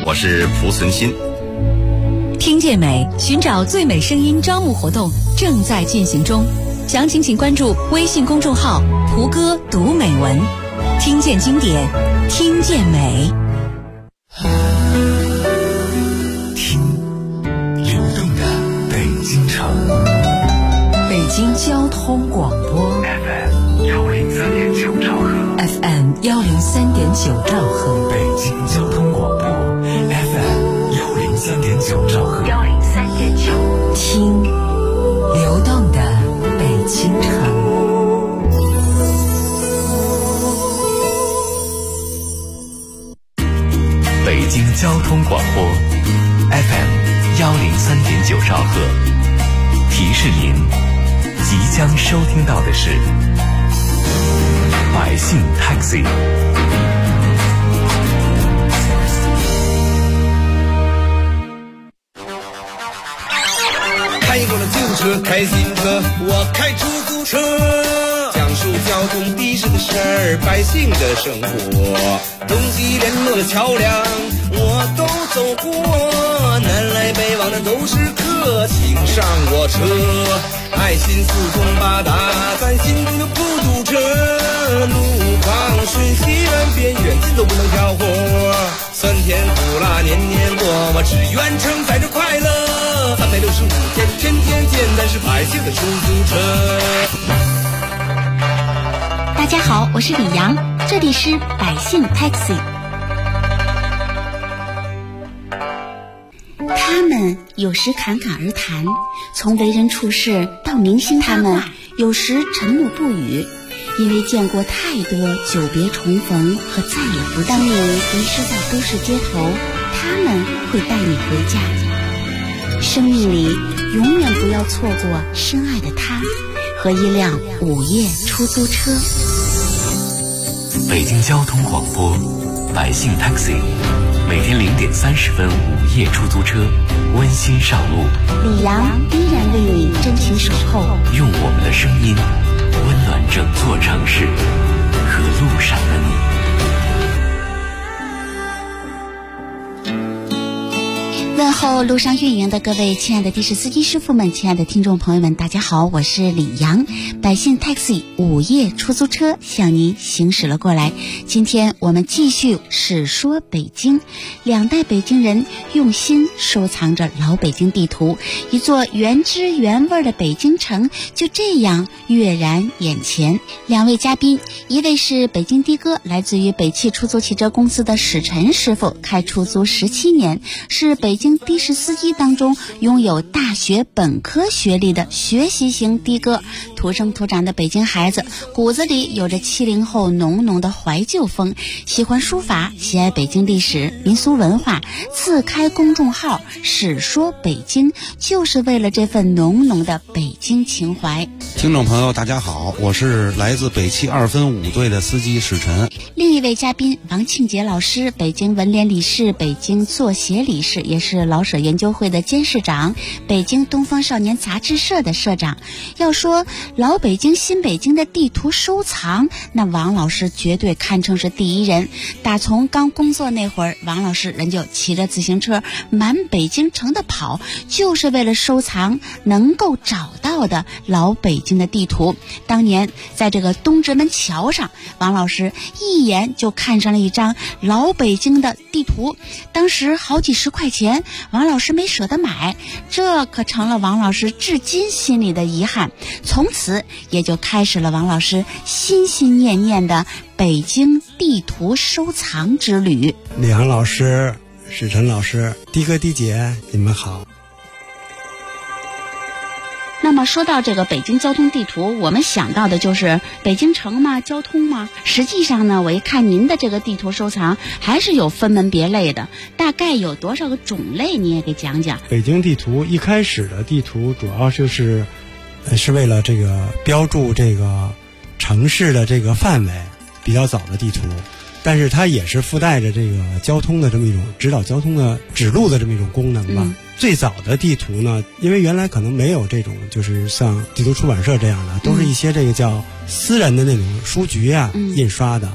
我是蒲存昕。 听见美，寻找最美声音招募活动正在进行中，详情请关注微信公众号“蒲哥读美文”，听见经典，听见美。 听流动的北京城， 北京交通广播 FM 103.9兆赫 FM 103.9兆赫， 北京交通广播 FM 103.9兆赫 103.9，听流动的北京城。 北京交通广播 FM 103.9兆赫，提示您即将收听到的是百姓 Taxi。 开过了旧车，开新车，我开出租车，讲述交通的士的事儿，百姓的生活，东西联络的桥梁我都走过，南来北往的都是客，请上我车，爱心四通八达，咱心中就不堵车，路旁顺西远边远近都不能挑活，酸甜苦辣年年过，我只愿承载着快乐，365天天天见，咱是百姓的出租车。 大家好，我是李阳，这里是百姓 Taxi。 他们有时侃侃而谈，从为人处事到明星他们有时沉默不语，因为见过太多久别重逢和再也不见。当你迷失在都市街头，他们会带你回家。生命里永远不要错过深爱的他和一辆午夜出租车。 北京交通广播百姓 Taxi， 每天0点30分午夜出租车温馨上路， 李阳依然为你真情守候， 用我们的声音温暖整座城市和路上的你。 问候路上运营的各位亲爱的的士司机师傅们，亲爱的听众朋友们，大家好，我是李阳，百姓 Taxi 午夜出租车向您行驶了过来。今天我们继续史说北京，两代北京人用心收藏着老北京地图，一座原汁原味的北京城就这样跃然眼前。两位嘉宾，一位是北京的哥，来自于北汽出租汽车公司的史晨师傅，开出租17年，是北京的士司机当中拥有大学本科学历的学习型的哥，土生土长的北京孩子，骨子里有着70后浓浓的怀旧风，喜欢书法，喜爱北京历史民俗文化，自开公众号史说北京，就是为了这份浓浓的北京情怀。 听众朋友大家好，我是来自北汽2分5队的司机史晨。 另一位嘉宾王庆杰老师，北京文联理事，北京作协理事，也是老舍研究会的监事长，北京东方少年杂志社的社长。要说老北京新北京的地图收藏，那王老师绝对堪称是第一人。打从刚工作那会儿，王老师人就骑着自行车满北京城的跑，就是为了收藏能够找到的老北京的地图。当年在这个东直门桥上，王老师一眼就看上了一张老北京的地图，当时好几十块钱，王老师没舍得买，这可成了王老师至今心里的遗憾。从此也就开始了王老师心心念念的北京地图收藏之旅。 李阳老师、史晨老师、的哥的姐，你们好。 那么说到这个北京交通地图，我们想到的就是北京城嘛，交通嘛。实际上呢，我一看您的这个地图收藏还是有分门别类的，大概有多少个种类你也给讲讲。 北京地图一开始的地图主要是为了这个标注这个城市的这个范围，比较早的地图，但是它也是附带着这个交通的这么一种指导交通的指路的这么一种功能吧。最早的地图呢，因为原来可能没有这种就是像地图出版社这样的，都是一些这个叫私人的那种书局啊印刷的，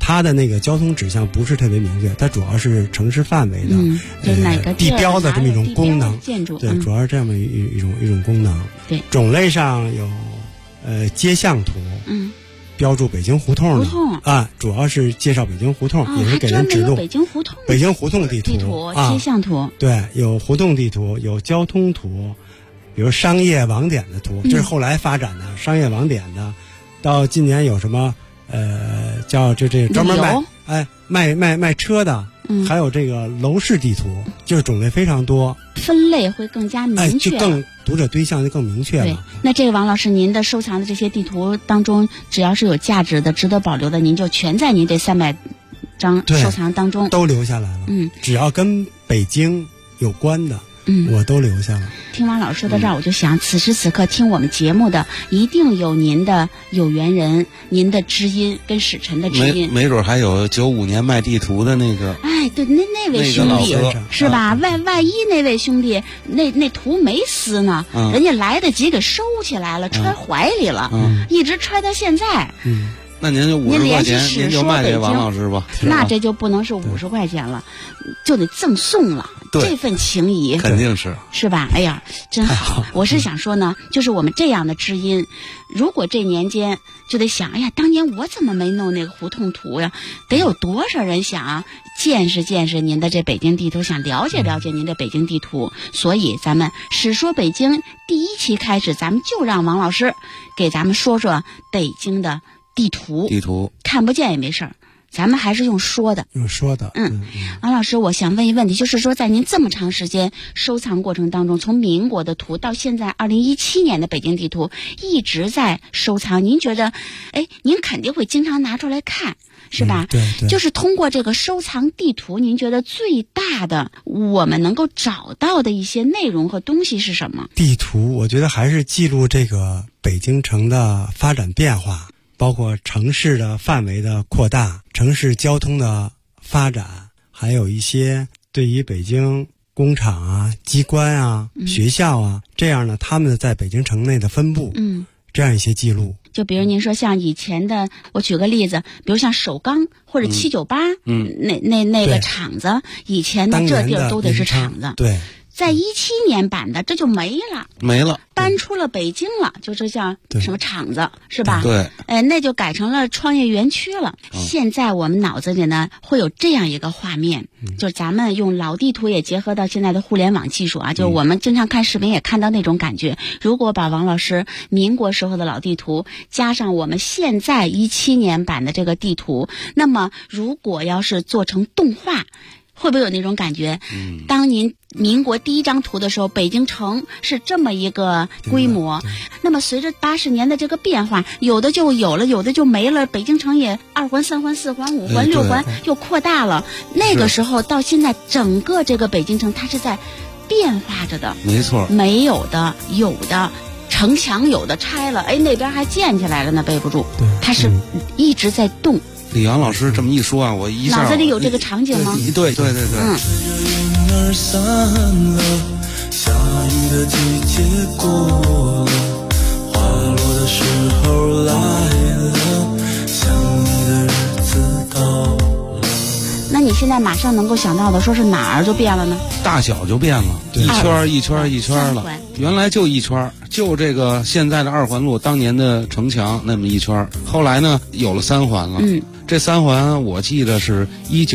它的那个交通指向不是特别明确，它主要是城市范围的， 就哪个地标的这么一种功能， 建筑， 对，主要是这么一种功能。 对， 种类上有街巷图，标注北京胡同的主要是介绍北京胡同，也是给人指路。 北京胡同地图街巷图， 对，有胡同地图，有交通图，比如商业网点的图，这是后来发展的商业网点的。到今年有什么叫这专门卖车的，还有这个楼市地图，就是种类非常多， 分类会更加明确， 就更读者对象就更明确了。 对，那这个王老师，您的收藏的这些地图当中，只要是有价值的、值得保留的，您就全在您这300张收藏当中都留下来了。只要跟北京有关的，我都留下了。 听王老师说到这儿，我就想，此时此刻听我们节目的，一定有您的有缘人，您的知音跟使臣的知音， 没准还有95年卖地图的那个。 哎，对，那位兄弟是吧？万一那位兄弟那图没撕呢，人家来得及给收起来了，揣怀里了，一直揣到现在。 那您就50块钱，您就卖给王老师吧。 那这就不能是50块钱了，就得赠送了。这份情谊肯定是吧？哎呀，真好！我是想说呢，就是我们这样的知音，如果这年间就得想，哎呀，当年我怎么没弄那个胡同图呀？得有多少人想见识见识您的这北京地图，想了解了解您的北京地图。所以咱们史说北京第1期开始，咱们就让王老师给咱们说说北京的地图看不见也没事儿，咱们还是用说的。王老师，我想问一问题，就是说在您这么长时间收藏过程当中，从民国的图到现在2017年的北京地图一直在收藏，您觉得您肯定会经常拿出来看，是吧？ 对， 就是通过这个收藏地图，您觉得最大的我们能够找到的一些内容和东西是什么？ 地图我觉得还是记录这个北京城的发展变化，包括城市的范围的扩大，城市交通的发展，还有一些对于北京工厂啊、机关啊、学校啊这样的他们在北京城内的分布，这样一些记录。 就比如您说像以前的，我举个例子，比如像首钢或者798，那个厂子，以前的这地儿都得是厂子。 对。 在17年版的这就没了，搬出了北京了，就这叫什么厂子是吧？ 对， 那就改成了创业园区了。现在我们脑子里呢会有这样一个画面，就是咱们用老地图也结合到现在的互联网技术啊，就是我们经常看视频也看到那种感觉。如果把王老师民国时候的老地图加上我们现在17年版的这个地图，那么如果要是做成动画，会不会有那种感觉？当您民国第1张图的时候，北京城是这么一个规模，那么随着80年的这个变化，有的就有了，有的就没了。北京城也2环、3环、4环、5环、6环又扩大了。那个时候到现在，整个这个北京城它是在变化着的， 没错， 没有的有的。城墙有的拆了，那边还建起来了呢，背不住，它是一直在动。 李阳老师这么一说啊，我一下脑子里有这个场景吗？ 对。 散了，下雨的季节过了，花落的时候来了，想你的日子到了。 那你现在马上能够想到的，说是哪儿就变了呢？ 大小就变了，一圈了。原来就一圈，就这个现在的2环路当年的城墙那么一圈，后来呢有了3环了。这3环我记得是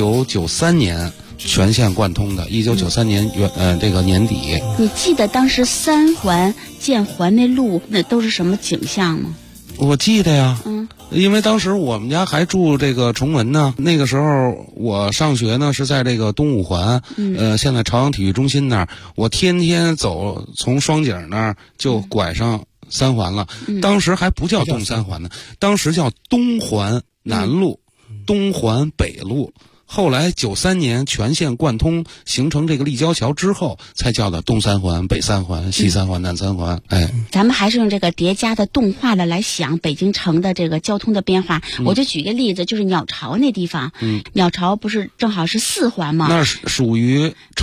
1993年全线贯通的，1993年这个年底。 你记得当时3环建环那路那都是什么景象吗？ 我记得呀，因为当时我们家还住这个崇文呢，那个时候我上学呢是在这个东五环，现在朝阳体育中心那儿，我天天走，从双井那儿就拐上3环了。当时还不叫东3环呢，当时叫东环南路、东环北路。后来93年全线贯通，形成这个立交桥之后，才叫的东3环、北3环、西3环、南3环。 咱们还是用这个叠加的动画的来想北京城的这个交通的变化。我就举个例子，就是鸟巢那地方，鸟巢不是正好是4环吗？ 那属于城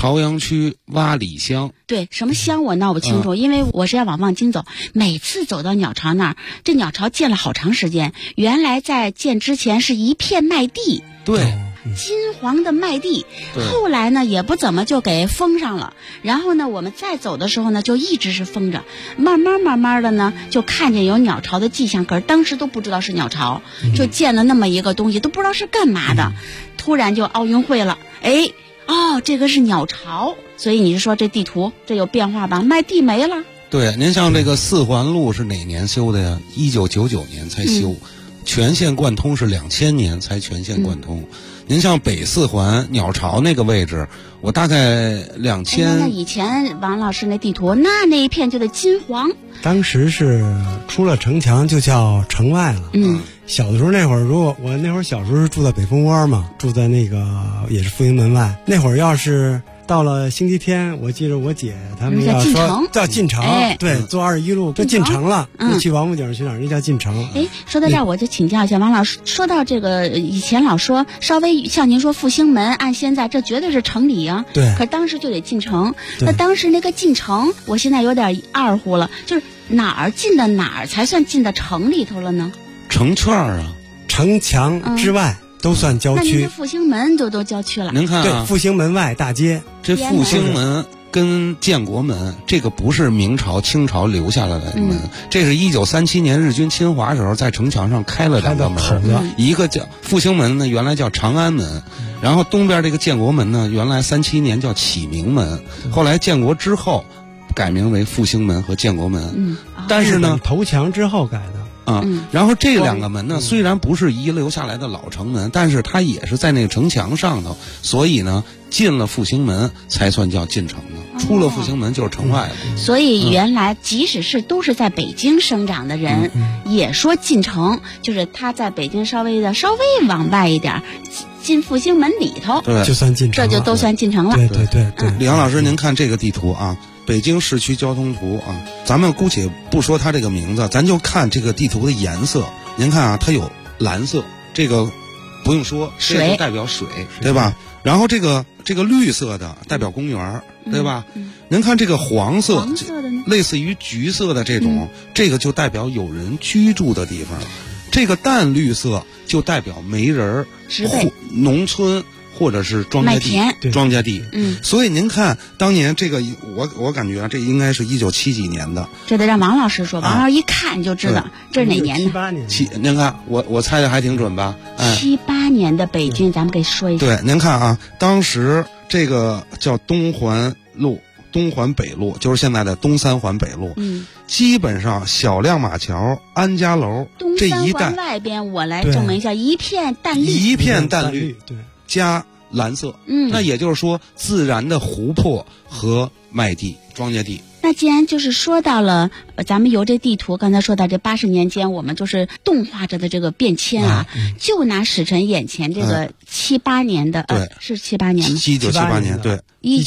朝阳区洼里乡。 对，什么乡我闹不清楚，因为我是要往望京走，每次走到鸟巢那儿，这鸟巢建了好长时间，原来在建之前是一片麦地。 对。 金黄的麦地，后来呢也不怎么就给封上了，然后呢我们再走的时候呢就一直是封着，慢慢的呢就看见有鸟巢的迹象，可是当时都不知道是鸟巢，就建了那么一个东西，都不知道是干嘛的，突然就奥运会了，哎，哦，这个是鸟巢，所以你是说这地图这有变化吧？麦地没了。 对，您像这个四环路是哪年修的呀？1999年才修，全线贯通是2000年才全线贯通。您像北四环鸟巢那个位置，我大概2000。 那以前王老师那地图，那一片就得金黄。 当时是出了城墙就叫城外了。小的时候那会儿，如果我那会儿小时候是住在北蜂窝嘛，住在那个也是复兴门外。那会儿要是到了星期天，我记着我姐他们要说叫进城，对，坐21路就进城了，去王府井去哪儿？那叫进城。 哎，说到这儿我就请教一下王老师，说到这个以前老说稍微像您说复兴门，按现在这绝对是城里啊， 对， 可当时就得进城。那当时那个进城，我现在有点二乎了，就是哪儿进的哪儿才算进到城里头了呢？ 城圈啊， 城墙之外。都算郊区。 那您这复兴门都郊区了。 您看对，复兴门外大街， 这复兴门跟建国门，这个不是明朝、清朝留下来的门，这是1937年日军侵华时候在城墙上开了2个门，一个叫复兴门呢，原来叫长安门，然后东边这个建国门呢，原来37年叫启明门，后来建国之后改名为复兴门和建国门。但是呢， 投降之后改的。 然后这2个门呢，虽然不是遗留下来的老城门，但是它也是在那个城墙上头，所以呢，进了复兴门才算叫进城的，出了复兴门就是城外的。 所以原来即使是都是在北京生长的人，也说进城，就是他在北京稍微往外一点，进复兴门里头， 对， 就算进城， 这就都算进城了。 对。 李阳老师，您看这个地图啊。北京市区交通图啊，咱们姑且不说它这个名字，咱就看这个地图的颜色。您看啊，它有蓝色，这个不用说，这就代表水，对吧？然后这个绿色的代表公园，对吧？您看这个黄色的呢，类似于橘色的这种，这个就代表有人居住的地方。这个淡绿色就代表没人，农村。或者是庄稼地，所以您看当年这个，我感觉这应该是1970几年的， 这得让王老师说，王老师一看就知道这是哪年的。 78年。 您看我猜的还挺准吧 ？78年的北京，咱们给说一下。 对，您看啊，当时这个叫东环北路，就是现在的东3环北路，基本上小亮马桥、安家楼这一带外边，我来证明一下，一片淡绿， 对。加蓝色，那也就是说自然的湖泊和麦地、庄稼地。 那既然就是说到了，咱们由这地图刚才说到这80年间，我们就是动画着的这个变迁啊，就拿史晨眼前这个78年的，是78年吗 ？1978年，对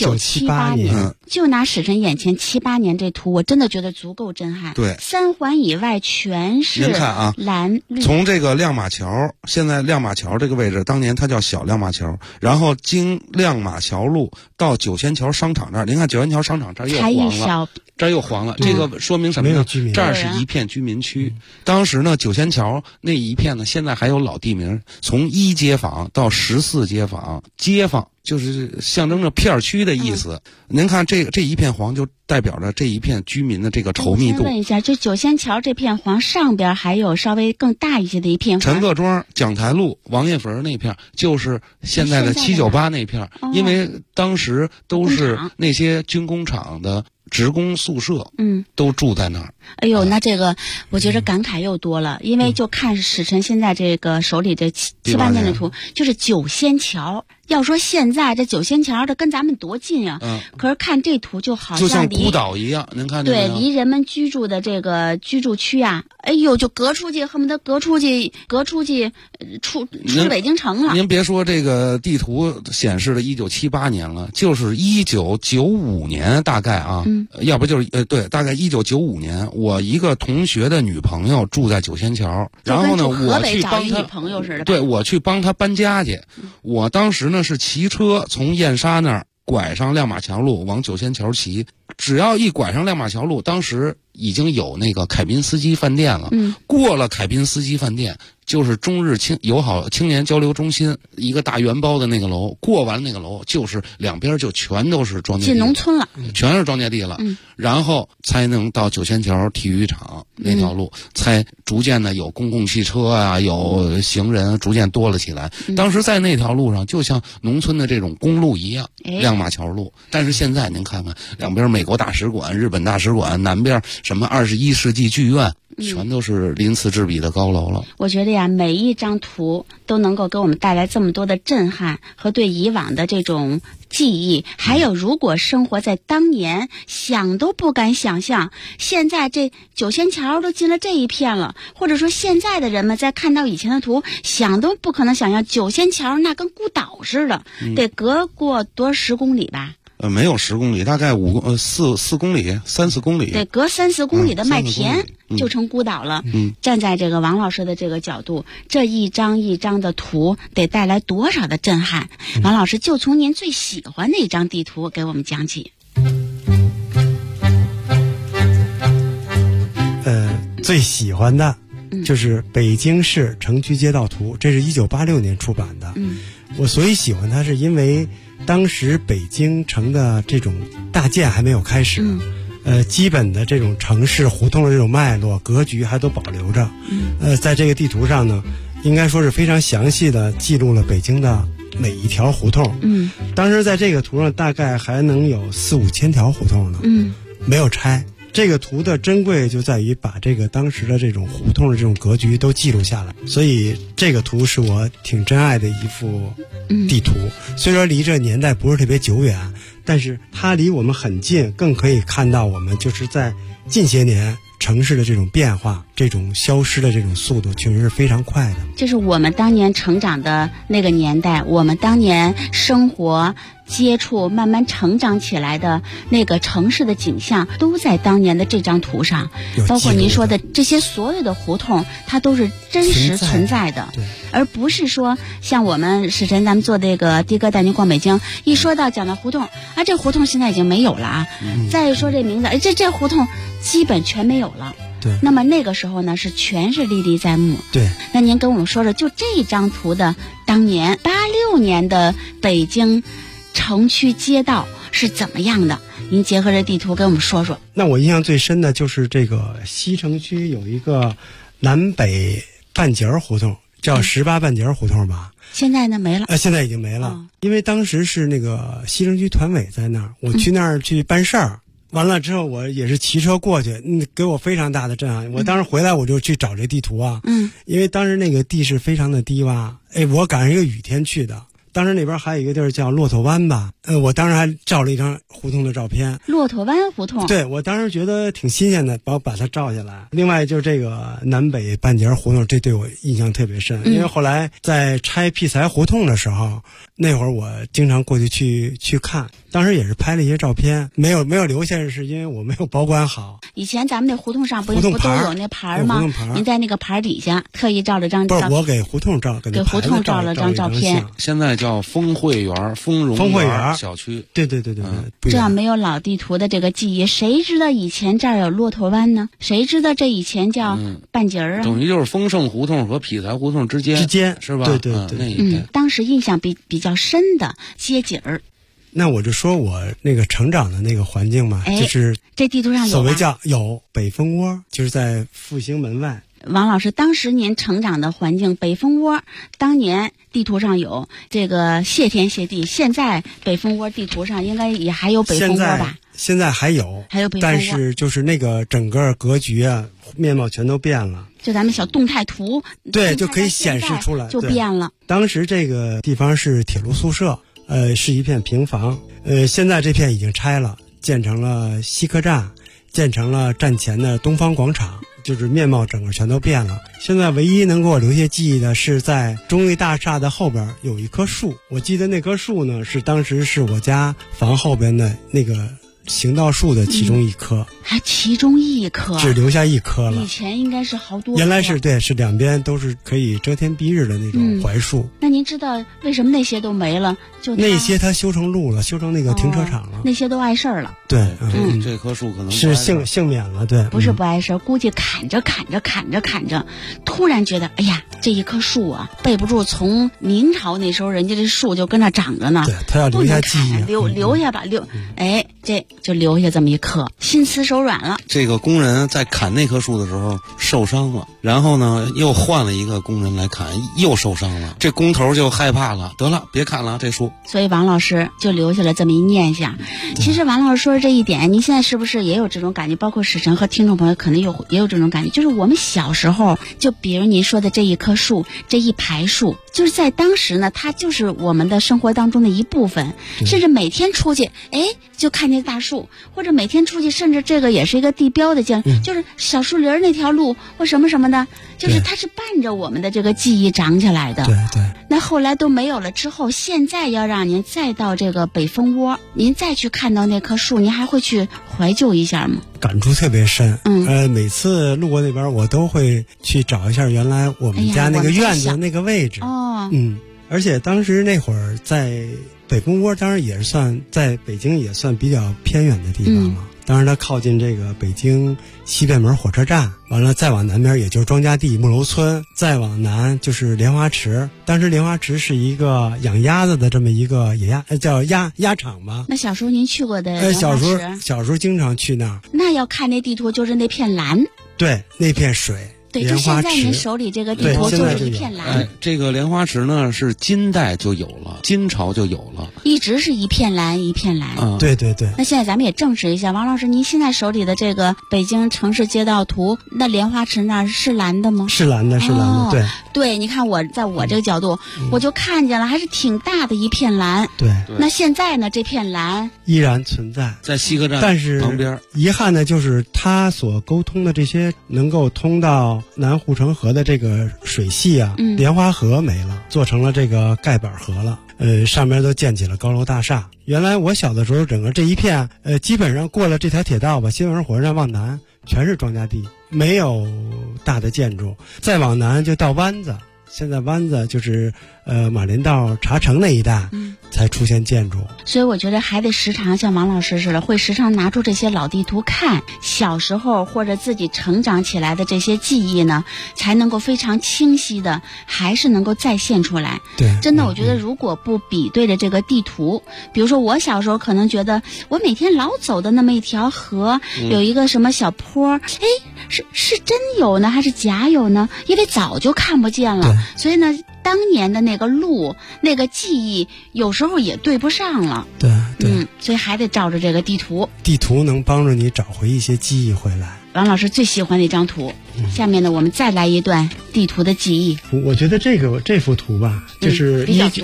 ，1978年，就拿史晨眼前78年这图，我真的觉得足够震撼。 对 ，3环以外全是您看啊， 蓝绿。 从这个亮马桥，现在亮马桥这个位置，当年它叫小亮马桥，然后经亮马桥路到九仙桥商场这儿，您看九仙桥商场这儿又黄了。这儿又黄了，这个说明什么呢？这儿是一片居民区。当时呢，九仙桥那一片呢，现在还有老地名，从1街坊到14街坊，街坊就是象征着片区的意思。您看这一片黄，就代表着这一片居民的这个稠密度。 我问一下，就九仙桥这片黄上边还有稍微更大一些的一片黄。 陈各庄、蒋台路、王爷坟那片，就是现在的798那片，因为当时都是那些军工厂的职工宿舍，都住在那儿。 哎呦，那这个我觉得感慨又多了，因为就看史晨现在这个手里这78年的图，就是九仙桥。要说现在这九仙桥，这跟咱们多近呀！可是看这图就好像孤岛一样，您看对，离人们居住的这个居住区啊，哎呦，就隔出去，恨不得隔出去，出北京城了。 您别说这个地图显示的1978年了，就是1995年大概啊，要不就是对，大概1995年，我一个同学的女朋友住在九仙桥，然后呢，我去帮他， 女朋友似的， 对，我去帮他搬家去，我当时呢是骑车从燕莎那儿拐上亮马桥路往九仙桥骑，只要一拐上亮马桥路，当时已经有那个凯宾斯基饭店了。过了凯宾斯基饭店，就是中日友好青年交流中心，一个大圆包的那个楼。过完那个楼，就是两边就全都是庄稼地， 进农村了， 全是庄稼地了。然后才能到九仙桥体育场那条路，才逐渐的有公共汽车啊，有行人逐渐多了起来。当时在那条路上，就像农村的这种公路一样，亮马桥路。但是现在您看看，两边美国大使馆、日本大使馆，南边什么21世纪剧院，全都是鳞次栉比的高楼了。 我觉得呀，每一张图都能够给我们带来这么多的震撼和对以往的这种记忆。还有，如果生活在当年，想都不敢想象，现在这九仙桥都进了这一片了，或者说现在的人们在看到以前的图，想都不可能想象九仙桥那跟孤岛似的，得隔过多10公里吧。 没有10公里，大概4公里，3、4公里， 对，隔3、4公里的麦田就成孤岛了。站在这个王老师的这个角度，这一张一张的图得带来多少的震撼？王老师就从您最喜欢的一张地图给我们讲起。 最喜欢的就是北京市城区街道图，这是1986年出版的。我所以喜欢它，是因为当时北京城的这种大建还没有开始，基本的这种城市胡同的这种脉络格局还都保留着。在这个地图上呢，应该说是非常详细的记录了北京的每一条胡同。当时在这个图上大概还能有4、5千条胡同呢，没有拆。这个图的珍贵就在于把这个当时的这种胡同的这种格局都记录下来，所以这个图是我挺珍爱的一幅地图。虽说离这年代不是特别久远，但是它离我们很近，更可以看到我们就是在近些年城市的这种变化，这种消失的这种速度确实是非常快的。 就是我们当年成长的那个年代，我们当年生活接触慢慢成长起来的那个城市的景象，都在当年的这张图上。包括您说的这些所有的胡同，它都是真实存在的，而不是说像我们史晨咱们做这个的哥带您逛北京，一说到讲到胡同啊，这胡同现在已经没有了啊。再说这名字，这胡同基本全没有了。 对， 那么那个时候呢，是全是历历在目。 对， 那您跟我们说说，就这张图的当年86年的北京城区街道是怎么样的？您结合着地图给我们说说。 那我印象最深的就是这个西城区有一个南北半截胡同，叫18半截胡同吧。 现在呢没了。 现在已经没了，因为当时是那个西城区团委在那儿，我去那儿去办事儿。完了之后，我也是骑车过去，给我非常大的震撼。我当时回来我就去找这地图啊，因为当时那个地势非常的低洼，我赶上一个雨天去的。当时那边还有一个地儿叫骆驼湾吧，我当时还照了一张胡同的照片。 骆驼湾胡同， 对，我当时觉得挺新鲜的，把它照下来。另外就是这个南北半截胡同，这对我印象特别深，因为后来在拆辟财胡同的时候，那会儿我经常过去看，当时也是拍了一些照片，没有留下，是因为我没有保管好。 以前咱们那胡同上不都有那牌吗？您在那个牌底下特意照了张照， 不是我给胡同照， 给胡同照了张照片。 现在叫丰汇园、丰荣园小区。 对， 这样没有老地图的这个记忆，谁知道以前这儿有骆驼湾呢？谁知道这以前叫半截儿啊？ 等于就是丰盛胡同和匹财胡同之间是吧？ 对，那一带。 当时印象比较深的街景儿。 那我就说我那个成长的那个环境嘛，就是这地图上有所谓叫有北蜂窝，就是在复兴门外。 王老师，当时您成长的环境，北蜂窝，当年地图上有这个谢天谢地，现在北蜂窝地图上应该也还有北蜂窝吧？ 现在还有北蜂窝，但是就是那个整个格局啊，面貌全都变了。 就咱们小动态图， 对，就可以显示出来， 就变了。 当时这个地方是铁路宿舍，是一片平房，现在这片已经拆了，建成了西客站，建成了站前的东方广场。就是面貌整个全都变了。现在唯一能给我留下记忆的是在中卫大厦的后边有一棵树，我记得那棵树呢是当时是我家房后边的那个行道树的其中一棵， 还其中一棵， 只留下一棵了。 以前应该是好多棵， 原来是对，是两边都是可以遮天蔽日的那种槐树。 那您知道为什么那些都没了？就那些它修成路了，修成那个停车场了， 那些都碍事儿了。 对， 这棵树可能是幸免了，对， 不是不碍事儿，估计砍着，突然觉得，哎呀，这一棵树啊，背不住，从明朝那时候人家这树就跟那长着呢， 对，他要留下记忆， 留下吧，哎，这就留下这么一棵，心慈手软了。 这个工人在砍那棵树的时候受伤了，然后呢又换了一个工人来砍，又受伤了，这工头就害怕了，得了，别砍了这树。 所以王老师就留下了这么一念想。其实王老师说的这一点，您现在是不是也有这种感觉？包括史晨和听众朋友可能也有这种感觉，就是我们小时候，就比如您说的这一棵树，这一排树，就是在当时呢，它就是我们的生活当中的一部分，甚至每天出去，哎，就看见大树，或者每天出去，甚至这个也是一个地标的建筑，就是小树林那条路或什么什么的，就是它是伴着我们的这个记忆长起来的。 对对。 那后来都没有了之后，现在要让您再到这个北蜂窝，您再去看到那棵树，您还会去怀旧一下吗？ 感触特别深。每次路过那边，我都会去找一下原来我们家那个院子那个位置。而且当时那会儿在北蜂窝，当然也是算在北京也算比较偏远的地方了。当然它靠近这个北京西便门火车站，完了再往南边也就是庄稼地木楼村，再往南就是莲花池。当时莲花池是一个养鸭子的这么一个叫鸭场吧。 那小时候您去过的莲花池？ 小时候经常去那儿。 那要看那地图，就是那片蓝。 对，那片水。 对，就现在您手里这个地图就是一片蓝。 这个莲花池呢是金代就有了，金朝就有了， 一直是一片蓝一片蓝。 对对对。 那现在咱们也证实一下，王老师，您现在手里的这个北京城市街道图，那莲花池那是蓝的吗？ 是蓝的，是蓝的。对对，你看我在我这个角度，我就看见了，还是挺大的一片蓝。 对。 那现在呢，这片蓝依然存在在西客站， 但是旁边遗憾的就是它所沟通的这些能够通到南护城河的这个水系啊，莲花河没了，做成了这个盖板河了。上面都建起了高楼大厦。原来我小的时候，整个这一片基本上过了这条铁道吧，西便门火车站往南全是庄稼地，没有大的建筑。再往南就到湾子，现在湾子就是马连道茶城那一带才出现建筑。 所以我觉得还得时常像王老师似的，会时常拿出这些老地图看，小时候或者自己成长起来的这些记忆呢，才能够非常清晰的还是能够再现出来。 对， 真的我觉得如果不比对着这个地图，比如说我小时候可能觉得我每天老走的那么一条河，有一个什么小坡，哎，是真有呢还是假有呢？因为早就看不见了，所以呢当年的那个路那个记忆有时候也对不上了。 对对， 所以还得照着这个地图。 地图能帮助你找回一些记忆回来。 王老师最喜欢的一张图，下面呢我们再来一段地图的记忆。 我觉得这幅图吧，就是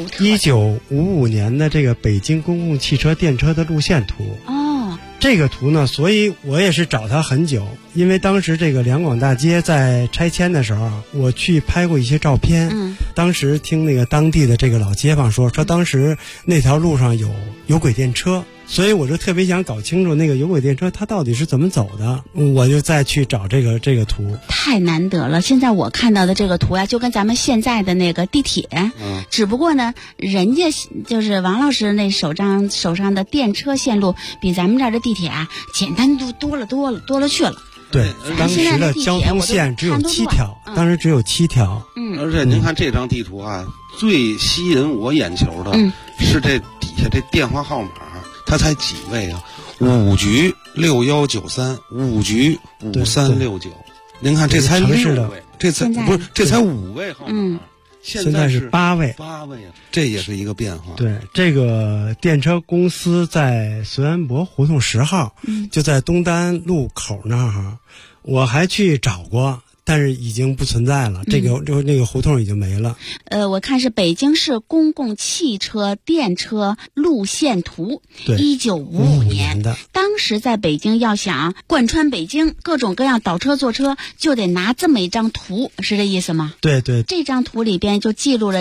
1955年的这个北京公共汽车电车的路线图。这个图呢，所以我也是找它很久，因为当时这个两广大街在拆迁的时候，我去拍过一些照片。当时听那个当地的这个老街坊说当时那条路上有轨电车，所以我就特别想搞清楚那个有轨电车它到底是怎么走的。我就再去找这个图。 太难得了，现在我看到的这个图啊，就跟咱们现在的那个地铁，只不过呢，人家就是王老师那手上的电车线路比咱们这儿的地铁啊简单多了去了。 对，当时的交通线只有7条，当时只有7条。 而且您看这张地图啊，最吸引我眼球的是这底下这电话号码，它才几位啊？5局6193，5局5369。您看这才6位，这才5位号码。 现在是8位啊，这也是一个变化。 对，这个电车公司在绥安博胡同10号，就在东单路口那儿，我还去找过，但是已经不存在了，那个胡同已经没了。 我看是北京市公共汽车电车路线图，1955年的。当时在北京要想贯穿北京各种各样倒车坐车，就得拿这么一张图，是这意思吗？ 对对。 这张图里边就记录了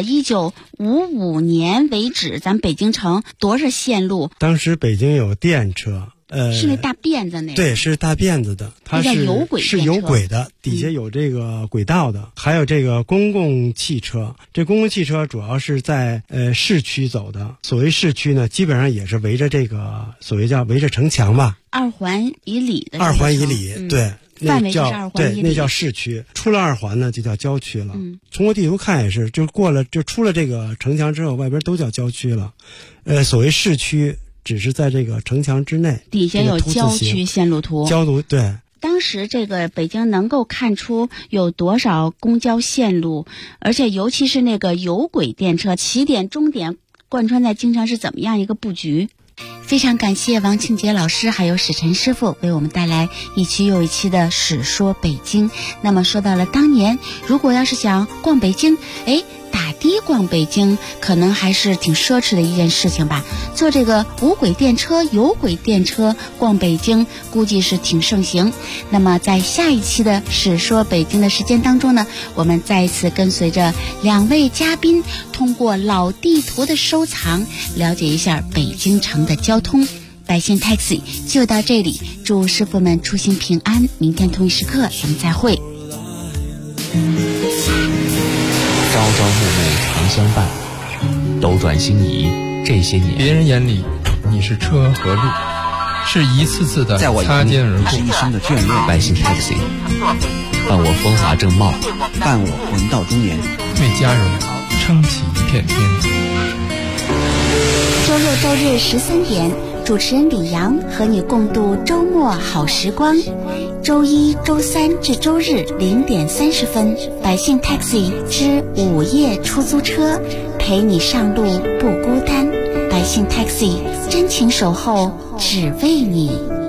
1955年为止咱北京城多少线路。 当时北京有电车。 是那大辫子那个？ 对，是大辫子的，它是有轨的，底下有这个轨道的，还有这个公共汽车。这公共汽车主要是在市区走的。所谓市区呢，基本上也是围着这个所谓叫围着城墙吧 ，2环以里的。 2环以里，对。 范围就是2环以里， 对，那叫市区。出了2环呢，就叫郊区了。从我地图看也是，就出了这个城墙之后，外边都叫郊区了。所谓市区，只是在这个城墙之内。 底下有郊区线路图。 对。 当时这个北京能够看出有多少公交线路，而且尤其是那个有轨电车起点、终点贯穿在京城是怎么样一个布局？非常感谢王庆杰老师还有史晨师傅为我们带来一期又一期的史说北京。那么说到了当年，如果要是想逛北京，打的逛北京可能还是挺奢侈的一件事情吧。坐这个无轨电车、有轨电车逛北京估计是挺盛行。那么在下一期的史说北京的时间当中呢，我们再一次跟随着2位嘉宾，通过老地图的收藏，了解一下北京城的交通。百姓 Taxi 就到这里，祝师傅们出行平安，明天同一时刻咱们再会。 朝朝暮暮常相伴，斗转星移这些年， 别人眼里你是车和路，是一次次的擦肩而过， 是一生的眷恋。 百姓 Taxi 伴我风华正茂， 伴我魂到中年， 为家人撑起一片天。 周六周日13点，主持人李阳和你共度周末好时光。周一、周三至周日0点30分，百姓 Taxi 之午夜出租车，陪你上路不孤单。百姓 Taxi 真情守候，只为你。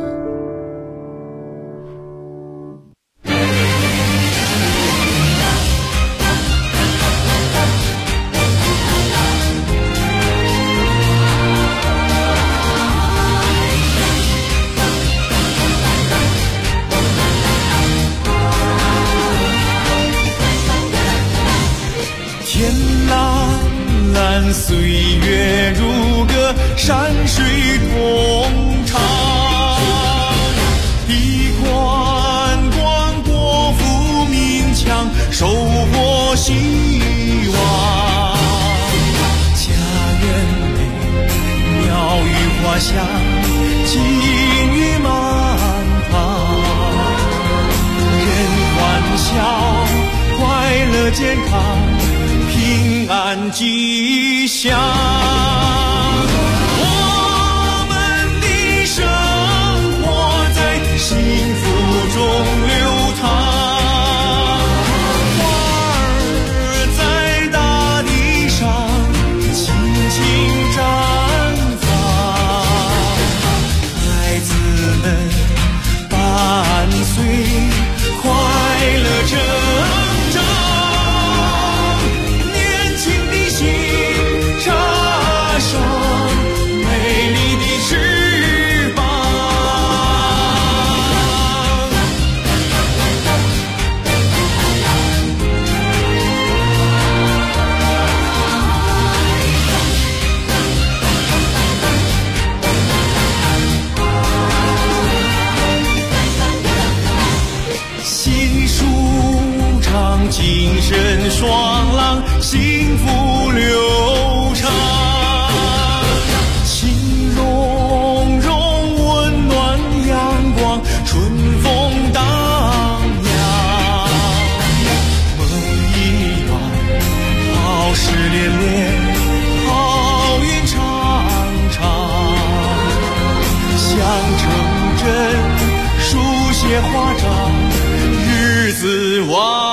岁月如歌，山水同唱，一贯贯国富民强，收获希望。家园美，鸟语花香，金玉满堂，人欢笑，快乐健康，平安吉祥。我们的生活在幸福中流淌，花儿在大地上轻轻绽放，孩子们伴随快乐成长，年轻的心插上美丽的翅膀。心舒畅，精神爽朗，幸福流畅，情融融，温暖阳光，春风荡漾，梦一圆，好事连连，好运长长，想成真，书写华章，日子旺。